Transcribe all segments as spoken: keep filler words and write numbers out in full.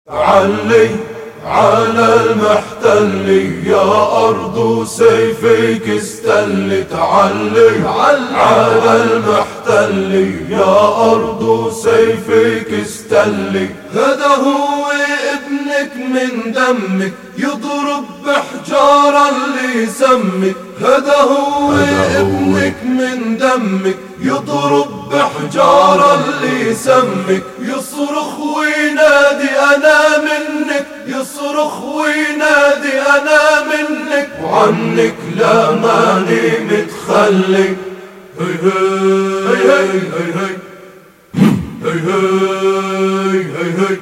تعلي على المحتل يا أرض سيفك استل. تعلي على المحتل يا أرض سيفك استل. هذا هو ابنك من دمك يضرب بحجارة اللي يسمك. هذا هو ابنك من دمك يضرب بحجارة اللي يسمك. يصرخ وينادي أنا منك، يصرخ وينادي أنا منك، وعنك لا ماني متخلي. هي هي هي هي هي هي هي هي.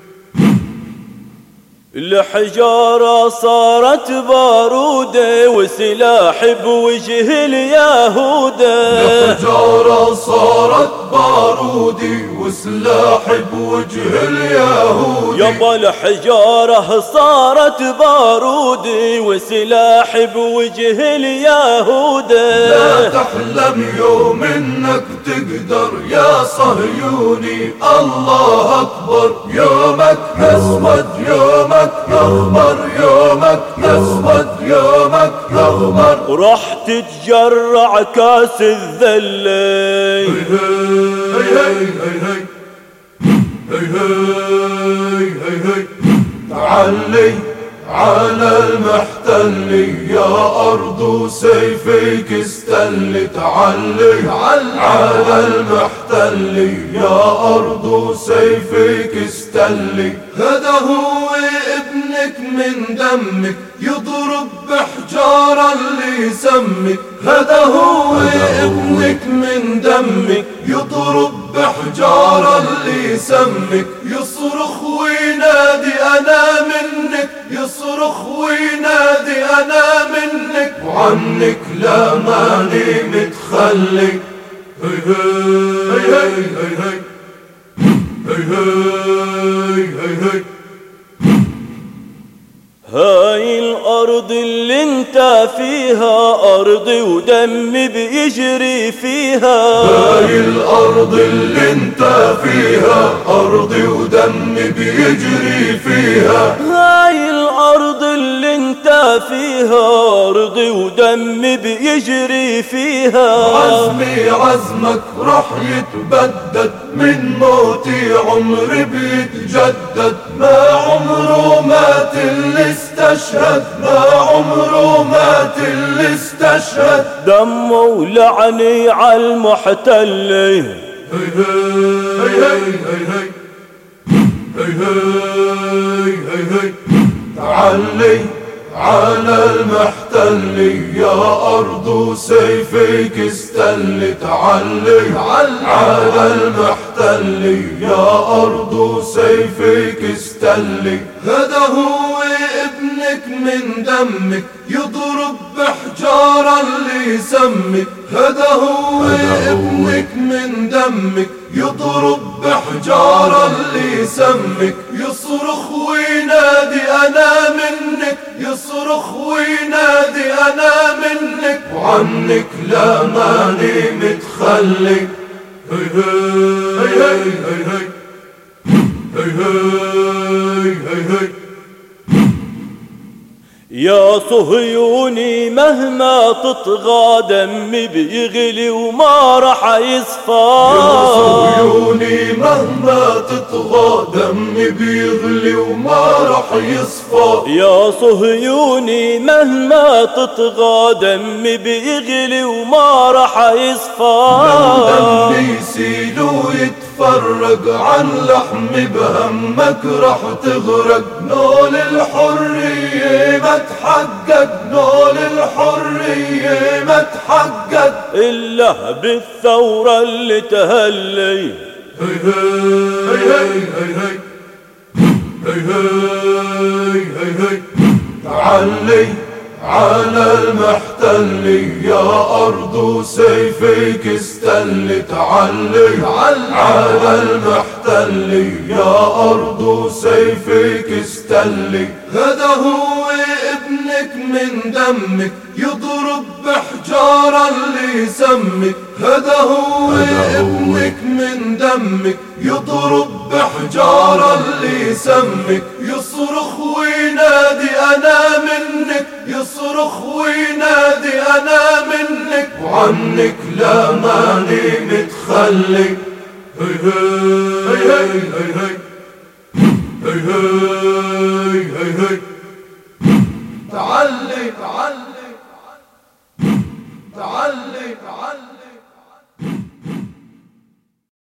الحجارة صارت بارودة وسلاح بوجه اليهودة. الحجارة صارت بارودة وسلاح بوجه اليهود. يابا الحجارة صارت بارودة وسلاح بوجه اليهودة. لا تحلم يوم انك تقدر يا صهيوني، الله اكبر. يومك اسود، يومك أخضر، يومك أسود، يومك أخضر. راح تتجرع كاس الذلة. هي هي هي هي هي هي هي. تعلي على المحتل يا أرض سيفك استل. تعلي على المحتل يا أرض سيفك استل. هذا هو ابنك من دمك يضرب بحجارة اللي يسمك. هذا هو ابنك من دمك يضرب بحجارة اللي يسمك. يصرخ وينادي أنا منك، يصرخ وينادي أنا منك، وعنك لا ماني متخلي. هي هي هي هي هي هي هي هي. هاي الأرض اللي انت فيها أرضي ودم بيجري فيها. هاي الأرض اللي انت فيها أرضي ودم بيجري فيها. هاي الأرض اللي انت فيها أرضي ودم بيجري فيها. عزمي عزمك رح يتبدد، من موتي عمري بيتجدد. ما عمره مات اللي استشهد، ما عمره مات اللي استشهد. دمه ولعني عالمحتل. هي هي هي هي هي هي هي هي. تعلي على المحتل يا أرض سيفك استل. تعلي على المحتل يا أرض سيفك استل. هذا هو ابنك من دمك يضرب بحجارة اللي يسمك. هذا هو ابنك من دمك يضرب بحجارة اللي يسمك. يصرخ وينادي أنا منك، يصرخ وينادي أنا منك، وعنك لا ماني متخلي. هي هي هي هي هي هي هي هي. يا صهيوني مهما تطغى دمي بيغلي وما رح يصفى. يا صهيوني مهما تطغى دمي بيغلي وما رح يصفى. يا صهيوني مهما تطغى دمي بيغلي وما رح يصفى. لو دمي يسيل ويتفرق عن لحمي بهمك رح تغرق. نول الحرية ما تحقق، نول الحرية ما تحقق إلا بالثورة اللي تهلي. هي هي هي هي هي هي هي هي. تعلي على المحتل يا أرض سيفك استل. تعلي على المحتل يا أرض سيفك استل. هذا هو ابن ابنك من دمك يضرب بحجار اللي يسمك. هذا هو ابنك من دمك يضرب بحجار اللي يسمك. يصرخ وينادي أنا منك، يصرخ وينادي أنا منك، وعنك لا ماني متخلي. هي هي هي هي هي هي هي هي تعلي تعلي